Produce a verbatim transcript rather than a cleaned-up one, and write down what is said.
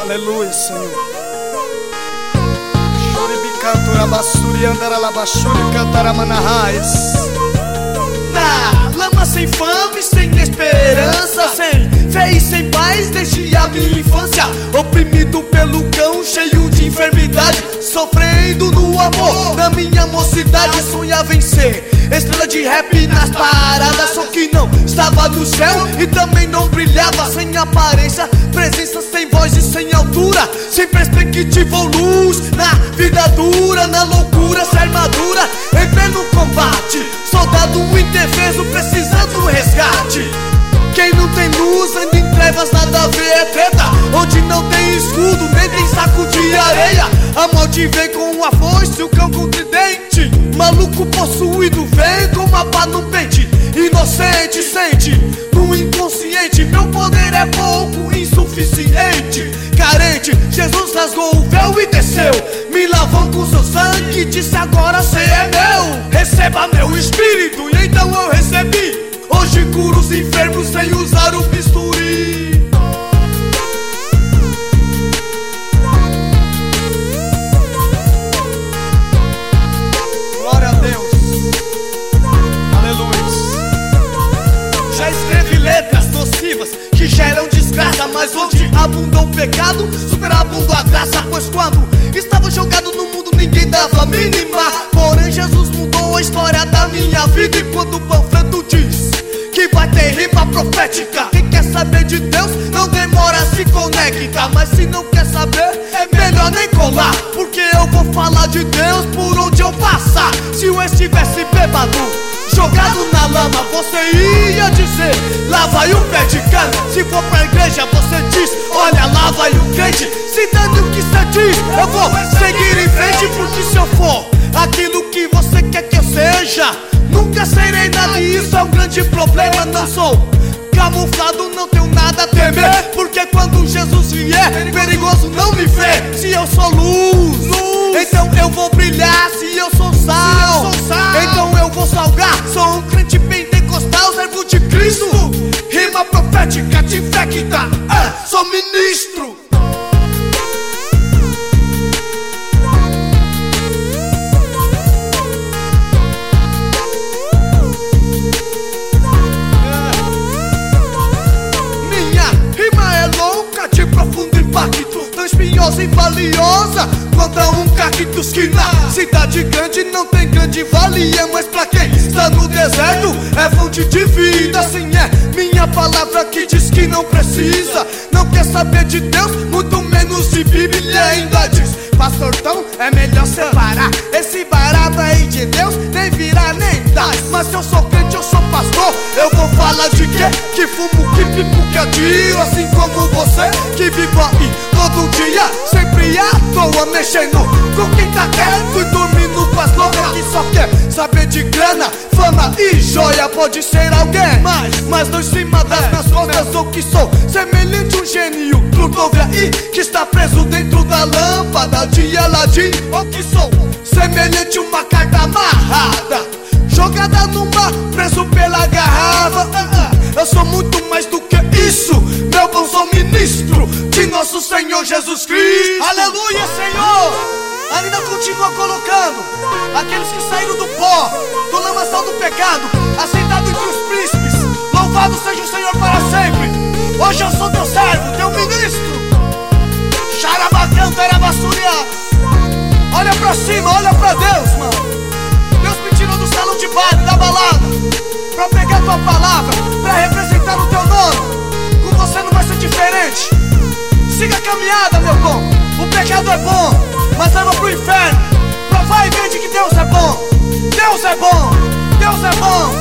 Aleluia, Senhor. Choribicantura basuri andara la basuri cantara manarrais. Na lama sem fama e sem esperança, sem fé e sem paz desde a minha infância, oprimido pelo cão, cheio de enfermidade, sofrendo no amor. Na minha mocidade sonhava em ser estrela de rap nas paradas, só que não estava no céu e também não brilhava. Sem aparência, presença sem voz e sem altura, sem perspectiva ou luz. Na vida dura, na loucura, sem armadura, entrei no combate, soldado indefeso precisando resgate. Quem não tem luz anda em trevas, nada a ver é treta. Onde não tem escudo, nem tem saco de areia. A morte vem com a foice, o cão com tridente. Maluco possuído vem com uma pá no pente. Inocente sente no inconsciente, meu poder é pouco, insuficiente. Carente, Jesus rasgou o véu e desceu, me lavou com seu sangue, disse agora cê é meu. Receba meu espírito, e então eu recebi. Hoje curo os enfermos sem usar o bisturi. Glória a Deus. Aleluia. Já escrevi letras nocivas que geram desgraça, mas onde abundou o pecado, superabundou a graça. Pois quando estava jogado no mundo ninguém dava a mínima, porém Jesus mudou a história da minha vida. E quando o panfleto diz que vai ter rima profética, quem quer saber de Deus não demora, se conecta. Mas se não quer saber, é melhor nem colar, porque eu vou falar de Deus por onde eu passar. Se eu estivesse bêbado, jogado na lama, você ia dizer, lá vai o pé de cana. Se for pra igreja você diz, olha lá vai o crente. Se dane o que você diz, eu vou seguir em frente. Porque se eu for aquilo que você quer que eu seja, nunca serei nada e isso é um grande problema. Não sou camuflado, não tenho nada a temer, porque quando Jesus vier, perigoso não me ver. Se eu sou luz, luz, então eu vou brilhar. Se eu sou sal, eu sou sal, então eu vou salgar. Sou um crente pentecostal, servo de Cristo. Rima profética te infecta, ah, sou ministro. Profundo impacto, tão espinhosa e valiosa contra um cactus que na cidade grande não tem grande valia. Mas pra quem está no deserto é fonte de vida. Assim é minha palavra que diz que não precisa, não quer saber de Deus, muito menos de Bíblia. Ainda diz, pastor, então é melhor separar esse barato aí de Deus, nem virar nem dar. Mas se eu sou crente, eu sou pastor, eu vou falar de quê? Que fumo, que pipoca tiro, assim como você que vive aí todo dia, sempre à toa, mexendo com quem tá quieto e dormindo com as loucas que só quer saber de grana, fama e joia. Pode ser alguém, mas, mas não em cima das minhas costas. Ou que sou semelhante a um gênio Plutove aí, que está preso dentro da lâmpada de Aladim. Ou que sou semelhante a uma carta amarrada, jogada no mar, preso pela garrafa. ah, ah. Eu sou muito mais do que isso, meu bom, sou ministro de nosso Senhor Jesus Cristo. Aleluia, Senhor. Ainda continua colocando aqueles que saíram do pó, do lamaçal do pecado, assentado entre os príncipes. Louvado seja o Senhor para sempre. Hoje eu sou teu servo, teu ministro. Xarabacanta era basuriar. Olha pra cima, olha pra Deus, mano. Deus me tirou do salão de baile, da balada, pra pegar tua palavra, pra representar o teu nome. Com você não vai ser diferente. Siga a caminhada, meu bom. O pecado é bom, mas leva pro inferno. Provai e vede que Deus é bom. Deus é bom, Deus é bom.